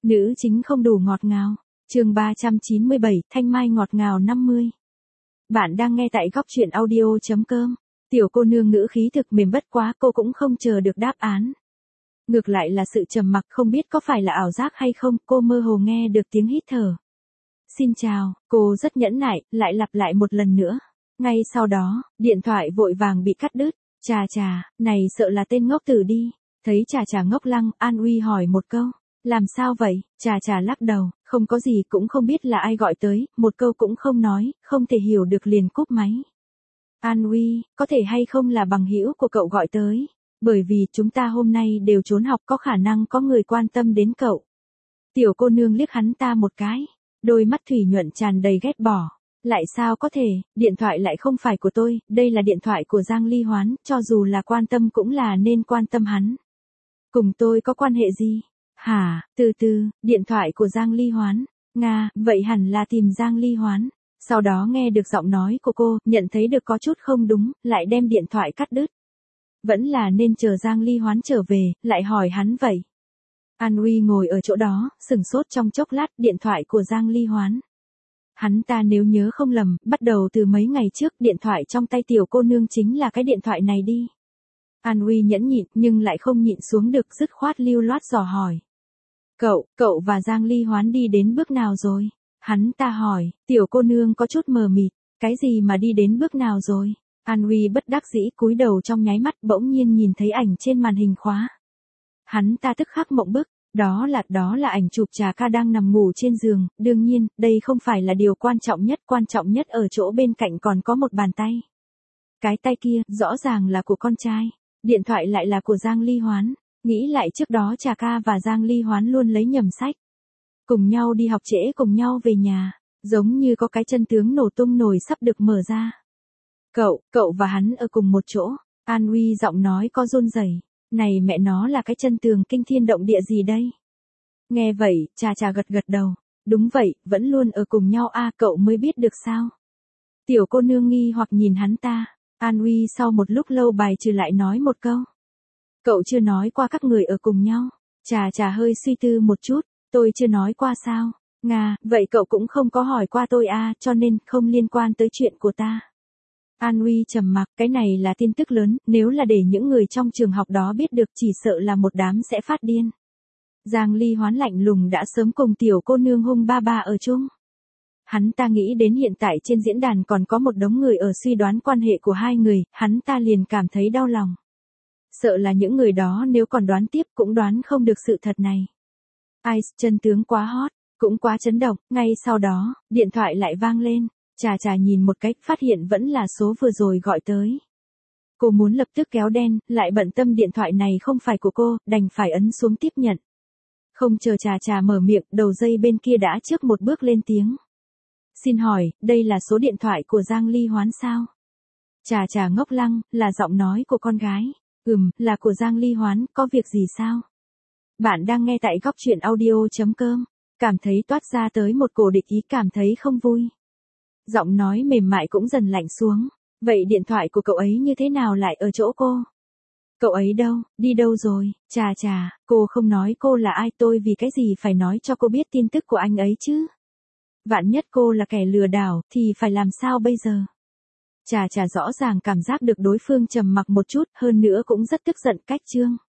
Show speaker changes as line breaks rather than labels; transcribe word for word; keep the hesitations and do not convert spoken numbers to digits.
Nữ chính không đủ ngọt ngào. Chương ba trăm chín mươi bảy, Thanh Mai ngọt ngào năm mươi. Bạn đang nghe tại góc truyện audio chấm com. Tiểu cô nương ngữ khí thực mềm, bất quá cô cũng không chờ được đáp án. Ngược lại là sự trầm mặc, không biết có phải là ảo giác hay không, cô mơ hồ nghe được tiếng hít thở. Xin chào, cô rất nhẫn nại, lại lặp lại một lần nữa. Ngay sau đó, điện thoại vội vàng bị cắt đứt. Chà chà, này sợ là tên ngốc tử đi. Thấy chà chà ngốc lăng, An Uy hỏi một câu. Làm sao vậy? Chà chà lắc đầu, không có gì, cũng không biết là ai gọi tới, một câu cũng không nói, không thể hiểu được liền cúp máy. An Uy, có thể hay không là bằng hữu của cậu gọi tới? Bởi vì chúng ta hôm nay đều trốn học, có khả năng có người quan tâm đến cậu. Tiểu cô nương liếc hắn ta một cái, đôi mắt thủy nhuận tràn đầy ghét bỏ. Lại sao có thể, điện thoại lại không phải của tôi, đây là điện thoại của Giang Ly Hoán, cho dù là quan tâm cũng là nên quan tâm hắn. Cùng tôi có quan hệ gì? Hả, từ từ, điện thoại của Giang Ly Hoán. Nga, vậy hẳn là tìm Giang Ly Hoán. Sau đó nghe được giọng nói của cô, nhận thấy được có chút không đúng, lại đem điện thoại cắt đứt. Vẫn là nên chờ Giang Ly Hoán trở về, lại hỏi hắn vậy. An Uy ngồi ở chỗ đó, sừng sốt trong chốc lát, điện thoại của Giang Ly Hoán. Hắn ta nếu nhớ không lầm, bắt đầu từ mấy ngày trước, điện thoại trong tay tiểu cô nương chính là cái điện thoại này đi. An Uy nhẫn nhịn, nhưng lại không nhịn xuống được, dứt khoát lưu loát dò hỏi. Cậu, cậu và Giang Ly Hoán đi đến bước nào rồi? Hắn ta hỏi, tiểu cô nương có chút mờ mịt, cái gì mà đi đến bước nào rồi? An Uy bất đắc dĩ cúi đầu, trong nháy mắt bỗng nhiên nhìn thấy ảnh trên màn hình khóa. Hắn ta tức khắc mộng bức, đó là, đó là ảnh chụp Trà Ca đang nằm ngủ trên giường, đương nhiên, đây không phải là điều quan trọng nhất, quan trọng nhất ở chỗ bên cạnh còn có một bàn tay. Cái tay kia, rõ ràng là của con trai, điện thoại lại là của Giang Ly Hoán. Nghĩ lại trước đó Trà Ca và Giang Ly Hoán luôn lấy nhầm sách. Cùng nhau đi học trễ, cùng nhau về nhà, giống như có cái chân tướng nổ tung nổi sắp được mở ra. Cậu, cậu và hắn ở cùng một chỗ. An Uy giọng nói có run rẩy. Này mẹ nó, là cái chân tường kinh thiên động địa gì đây? Nghe vậy, Trà Trà gật gật đầu. Đúng vậy, vẫn luôn ở cùng nhau a, à, cậu mới biết được sao? Tiểu cô nương nghi hoặc nhìn hắn ta. An Uy sau một lúc lâu bài trừ lại nói một câu. Cậu chưa nói qua các người ở cùng nhau. Trà Trà hơi suy tư một chút. Tôi chưa nói qua sao? Nga, vậy cậu cũng không có hỏi qua tôi à, cho nên không liên quan tới chuyện của ta. An Uy trầm mặc, cái này là tin tức lớn, nếu là để những người trong trường học đó biết được chỉ sợ là một đám sẽ phát điên. Giang Ly Hoán lạnh lùng đã sớm cùng tiểu cô nương hung ba ba ở chung. Hắn ta nghĩ đến hiện tại trên diễn đàn còn có một đống người ở suy đoán quan hệ của hai người, hắn ta liền cảm thấy đau lòng. Sợ là những người đó nếu còn đoán tiếp cũng đoán không được sự thật này. Ai, chân tướng quá hot, cũng quá chấn động, ngay sau đó, điện thoại lại vang lên. Trà Trà nhìn một cách, phát hiện vẫn là số vừa rồi gọi tới. Cô muốn lập tức kéo đen, lại bận tâm điện thoại này không phải của cô, đành phải ấn xuống tiếp nhận. Không chờ Trà Trà mở miệng, đầu dây bên kia đã trước một bước lên tiếng. Xin hỏi, đây là số điện thoại của Giang Ly Hoán sao? Trà Trà ngốc lăng, là giọng nói của con gái. Ừm, là của Giang Ly Hoán, có việc gì sao? Bạn đang nghe tại góc truyện audio chấm com. Cảm thấy toát ra tới một cổ địch ý, cảm thấy không vui. Giọng nói mềm mại cũng dần lạnh xuống. Vậy điện thoại của cậu ấy như thế nào lại ở chỗ cô? Cậu ấy đâu, đi đâu rồi? Chà chà, cô không nói cô là ai, tôi vì cái gì phải nói cho cô biết tin tức của anh ấy chứ? Vạn nhất cô là kẻ lừa đảo, thì phải làm sao bây giờ? Chà chà rõ ràng cảm giác được đối phương trầm mặc một chút, hơn nữa cũng rất tức giận cách chương.